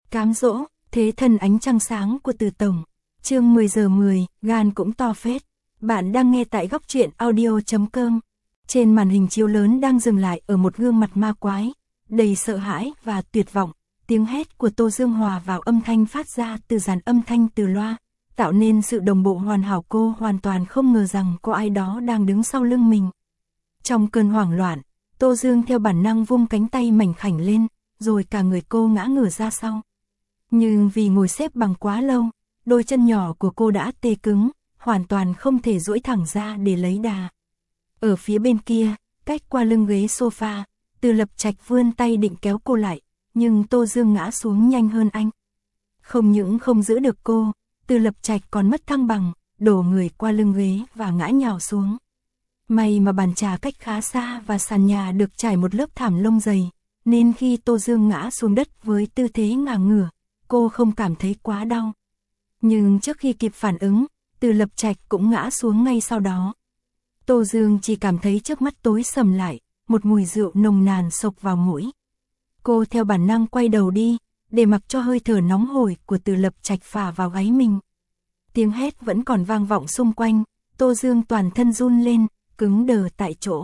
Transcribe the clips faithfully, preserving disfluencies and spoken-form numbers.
Cám dỗ, thế thần ánh trăng sáng của Từ Tổng. Chương mười giờ mười, gan cũng to phết. Bạn đang nghe tại góc truyện audio chấm com. Trên màn hình chiếu lớn đang dừng lại ở một gương mặt ma quái, đầy sợ hãi và tuyệt vọng. Tiếng hét của Tô Dương hòa vào âm thanh phát ra từ dàn âm thanh từ loa, tạo nên sự đồng bộ hoàn hảo. Cô hoàn toàn không ngờ rằng có ai đó đang đứng sau lưng mình. Trong cơn hoảng loạn, Tô Dương theo bản năng vung cánh tay mảnh khảnh lên, rồi cả người cô ngã ngửa ra sau. Nhưng vì ngồi xếp bằng quá lâu, đôi chân nhỏ của cô đã tê cứng, hoàn toàn không thể duỗi thẳng ra để lấy đà. Ở phía bên kia, cách qua lưng ghế sofa, Từ Lập Trạch vươn tay định kéo cô lại, nhưng Tô Dương ngã xuống nhanh hơn anh. Không những không giữ được cô, Từ Lập Trạch còn mất thăng bằng, đổ người qua lưng ghế và ngã nhào xuống. May mà bàn trà cách khá xa và sàn nhà được trải một lớp thảm lông dày, nên khi Tô Dương ngã xuống đất với tư thế ngả ngửa, cô không cảm thấy quá đau. Nhưng trước khi kịp phản ứng, Từ Lập Trạch cũng ngã xuống ngay sau đó. Tô Dương chỉ cảm thấy trước mắt tối sầm lại, một mùi rượu nồng nàn xộc vào mũi. Cô theo bản năng quay đầu đi, để mặc cho hơi thở nóng hổi của Từ Lập Trạch phả vào gáy mình. Tiếng hét vẫn còn vang vọng xung quanh, Tô Dương toàn thân run lên, cứng đờ tại chỗ.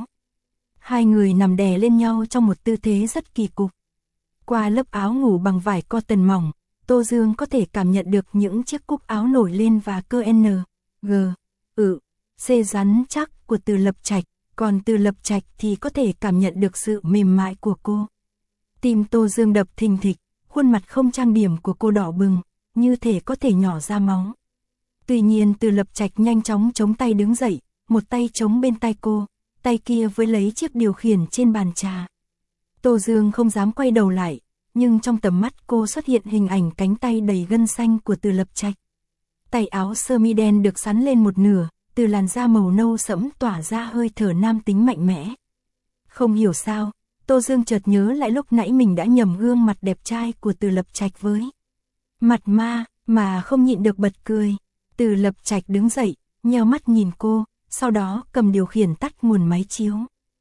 Hai người nằm đè lên nhau trong một tư thế rất kỳ cục. Qua lớp áo ngủ bằng vải cotton mỏng, Tô Dương có thể cảm nhận được những chiếc cúc áo nổi lên và cơ N, G, ự, C rắn chắc của Từ Lập Trạch, còn Từ Lập Trạch thì có thể cảm nhận được sự mềm mại của cô. Tim Tô Dương đập thình thịch, khuôn mặt không trang điểm của cô đỏ bừng, như thể có thể nhỏ ra máu. Tuy nhiên Từ Lập Trạch nhanh chóng chống tay đứng dậy, một tay chống bên tay cô, tay kia với lấy chiếc điều khiển trên bàn trà. Tô Dương không dám quay đầu lại, nhưng trong tầm mắt cô xuất hiện hình ảnh cánh tay đầy gân xanh của Từ Lập Trạch. Tay áo sơ mi đen được xắn lên một nửa, từ làn da màu nâu sẫm tỏa ra hơi thở nam tính mạnh mẽ. Không hiểu sao, Tô Dương chợt nhớ lại lúc nãy mình đã nhầm gương mặt đẹp trai của Từ Lập Trạch với mặt ma, mà không nhịn được bật cười. Từ Lập Trạch đứng dậy, nheo mắt nhìn cô, sau đó cầm điều khiển tắt nguồn máy chiếu.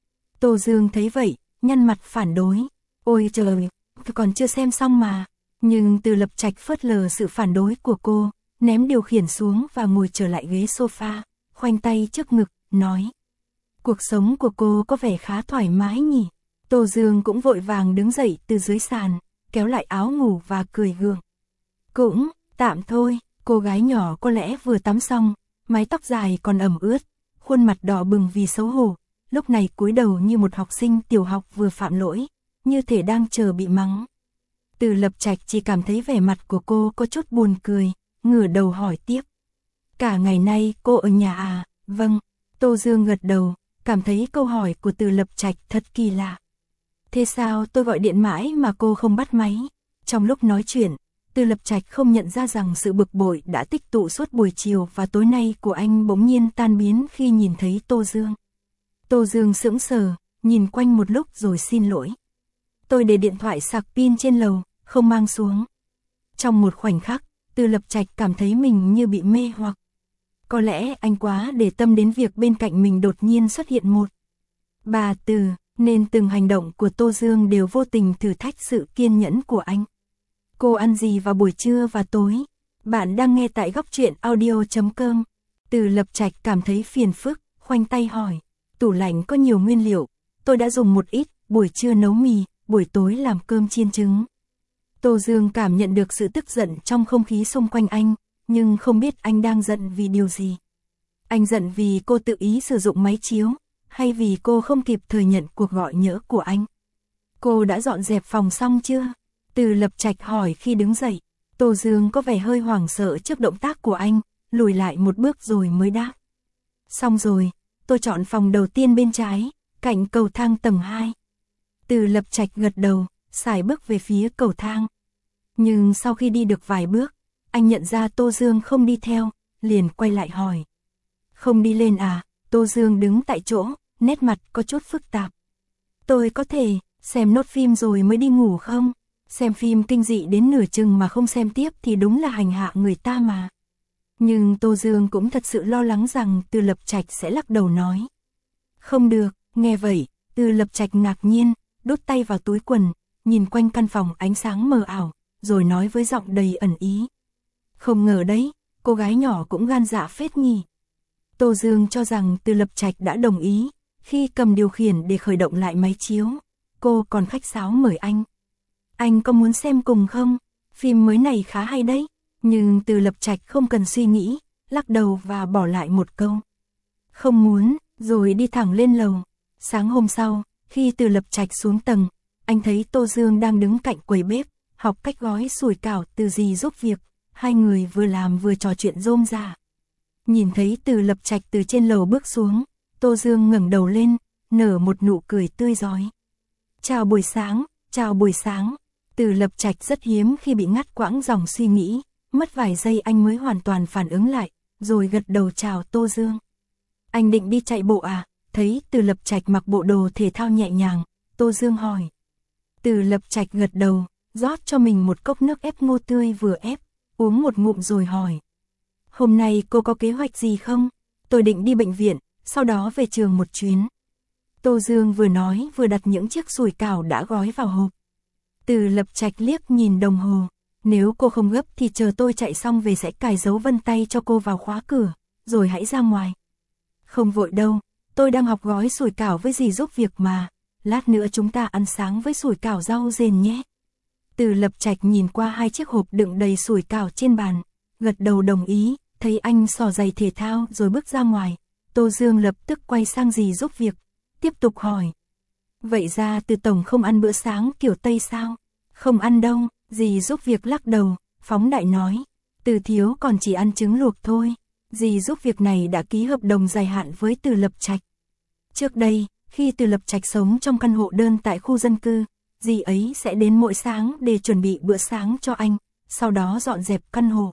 Tô Dương thấy vậy, nhăn mặt phản đối. Ôi trời, còn chưa xem xong mà. Nhưng Từ Lập Trạch phớt lờ sự phản đối của cô, ném điều khiển xuống và ngồi trở lại ghế sofa, khoanh tay trước ngực, nói: Cuộc sống của cô có vẻ khá thoải mái nhỉ. Tô Dương cũng vội vàng đứng dậy từ dưới sàn, kéo lại áo ngủ và cười gượng. Cũng, tạm thôi. Cô gái nhỏ có lẽ vừa tắm xong, mái tóc dài còn ẩm ướt, khuôn mặt đỏ bừng vì xấu hổ, lúc này cúi đầu như một học sinh tiểu học vừa phạm lỗi, như thể đang chờ bị mắng. Từ Lập Trạch chỉ cảm thấy vẻ mặt của cô có chút buồn cười, ngửa đầu hỏi tiếp: Cả ngày nay cô ở nhà à? Vâng. Tô Dương gật đầu, cảm thấy câu hỏi của Từ Lập Trạch thật kỳ lạ. Thế sao tôi gọi điện mãi mà cô không bắt máy? Trong lúc nói chuyện, Từ Lập Trạch không nhận ra rằng sự bực bội đã tích tụ suốt buổi chiều và tối nay của anh bỗng nhiên tan biến khi nhìn thấy Tô Dương. Tô Dương sững sờ, nhìn quanh một lúc rồi xin lỗi. Tôi để điện thoại sạc pin trên lầu, không mang xuống. Trong một khoảnh khắc, Từ Lập Trạch cảm thấy mình như bị mê hoặc. Có lẽ anh quá để tâm đến việc bên cạnh mình đột nhiên xuất hiện một bà Từ, nên từng hành động của Tô Dương đều vô tình thử thách sự kiên nhẫn của anh. Cô ăn gì vào buổi trưa và tối? Bạn đang nghe tại góc truyện audio chấm com. Từ Lập Trạch cảm thấy phiền phức, khoanh tay hỏi. Tủ lạnh có nhiều nguyên liệu, tôi đã dùng một ít, buổi trưa nấu mì, buổi tối làm cơm chiên trứng. Tô Dương cảm nhận được sự tức giận trong không khí xung quanh anh, nhưng không biết anh đang giận vì điều gì. Anh giận vì cô tự ý sử dụng máy chiếu, hay vì cô không kịp thời nhận cuộc gọi nhỡ của anh? Cô đã dọn dẹp phòng xong chưa? Từ Lập Trạch hỏi khi đứng dậy. Tô Dương có vẻ hơi hoảng sợ trước động tác của anh, lùi lại một bước rồi mới đáp. Xong rồi, tôi chọn phòng đầu tiên bên trái, cạnh cầu thang tầng hai. Từ Lập Trạch gật đầu, sải bước về phía cầu thang. Nhưng sau khi đi được vài bước, anh nhận ra Tô Dương không đi theo, liền quay lại hỏi. Không đi lên à? Tô Dương đứng tại chỗ, nét mặt có chút phức tạp. Tôi có thể xem nốt phim rồi mới đi ngủ không? Xem phim kinh dị đến nửa chừng mà không xem tiếp thì đúng là hành hạ người ta mà. Nhưng Tô Dương cũng thật sự lo lắng rằng Từ Lập Trạch sẽ lắc đầu nói. Không được. Nghe vậy, Từ Lập Trạch ngạc nhiên, đút tay vào túi quần, nhìn quanh căn phòng ánh sáng mờ ảo, rồi nói với giọng đầy ẩn ý. Không ngờ đấy, cô gái nhỏ cũng gan dạ phết nhỉ. Tô Dương cho rằng Từ Lập Trạch đã đồng ý, khi cầm điều khiển để khởi động lại máy chiếu, cô còn khách sáo mời anh. Anh có muốn xem cùng không? Phim mới này khá hay đấy. Nhưng Từ Lập Trạch không cần suy nghĩ, lắc đầu và bỏ lại một câu. Không muốn, rồi đi thẳng lên lầu. Sáng hôm sau, khi Từ Lập Trạch xuống tầng, anh thấy Tô Dương đang đứng cạnh quầy bếp, học cách gói sủi cảo từ dì giúp việc. Hai người vừa làm vừa trò chuyện rôm rả. Nhìn thấy Từ Lập Trạch từ trên lầu bước xuống, Tô Dương ngẩng đầu lên, nở một nụ cười tươi rói. Chào buổi sáng, chào buổi sáng. Từ Lập Trạch rất hiếm khi bị ngắt quãng dòng suy nghĩ, mất vài giây anh mới hoàn toàn phản ứng lại, rồi gật đầu chào Tô Dương. Anh định đi chạy bộ à? Thấy Từ Lập Trạch mặc bộ đồ thể thao nhẹ nhàng, Tô Dương hỏi. Từ Lập Trạch gật đầu, rót cho mình một cốc nước ép ngô tươi vừa ép, uống một ngụm rồi hỏi. Hôm nay cô có kế hoạch gì không? Tôi định đi bệnh viện, sau đó về trường một chuyến. Tô Dương vừa nói vừa đặt những chiếc sủi cảo đã gói vào hộp. Từ Lập Trạch liếc nhìn đồng hồ. Nếu cô không gấp thì chờ tôi chạy xong về sẽ cài dấu vân tay cho cô vào khóa cửa, rồi hãy ra ngoài. Không vội đâu, tôi đang học gói sủi cảo với dì giúp việc mà. Lát nữa chúng ta ăn sáng với sủi cảo rau rền nhé. Từ Lập Trạch nhìn qua hai chiếc hộp đựng đầy sủi cảo trên bàn, gật đầu đồng ý, thấy anh xỏ giày thể thao rồi bước ra ngoài. Tô Dương lập tức quay sang dì giúp việc, tiếp tục hỏi. Vậy ra Từ tổng không ăn bữa sáng kiểu Tây sao? Không ăn đâu, dì giúp việc lắc đầu, phóng đại nói. Từ thiếu còn chỉ ăn trứng luộc thôi. Dì giúp việc này đã ký hợp đồng dài hạn với Từ Lập Trạch. Trước đây, khi Từ Lập Trạch sống trong căn hộ đơn tại khu dân cư, dì ấy sẽ đến mỗi sáng để chuẩn bị bữa sáng cho anh, sau đó dọn dẹp căn hộ.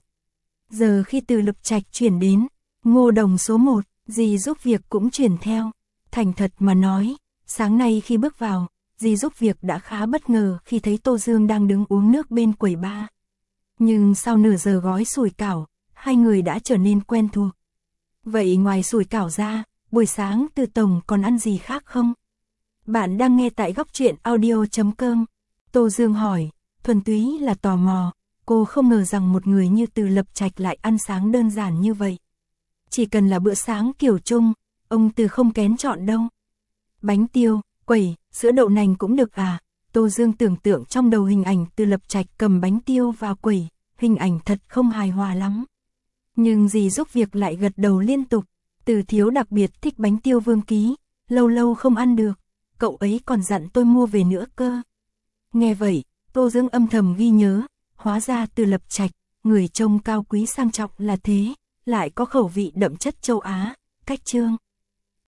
Giờ khi Từ Lập Trạch chuyển đến, Ngô Đồng số một, dì giúp việc cũng chuyển theo. Thành thật mà nói, sáng nay khi bước vào, dì giúp việc đã khá bất ngờ khi thấy Tô Dương đang đứng uống nước bên quầy bar. Nhưng sau nửa giờ gói sủi cảo, hai người đã trở nên quen thuộc. Vậy ngoài sủi cảo ra, buổi sáng Từ tổng còn ăn gì khác không? Bạn đang nghe tại góc truyện audio chấm com. Tô Dương hỏi, thuần túy là tò mò, cô không ngờ rằng một người như Từ Lập Trạch lại ăn sáng đơn giản như vậy. Chỉ cần là bữa sáng kiểu Trung, ông Từ không kén chọn đâu. Bánh tiêu, quẩy, sữa đậu nành cũng được à? Tô Dương tưởng tượng trong đầu hình ảnh Từ Lập Trạch cầm bánh tiêu và quẩy, hình ảnh thật không hài hòa lắm. Nhưng dì giúp việc lại gật đầu liên tục. Từ thiếu đặc biệt thích bánh tiêu Vương Ký, lâu lâu không ăn được, cậu ấy còn dặn tôi mua về nữa cơ. Nghe vậy, Tô Dương âm thầm ghi nhớ, hóa ra Từ Lập Trạch, người trông cao quý sang trọng là thế, lại có khẩu vị đậm chất châu Á, cách trương.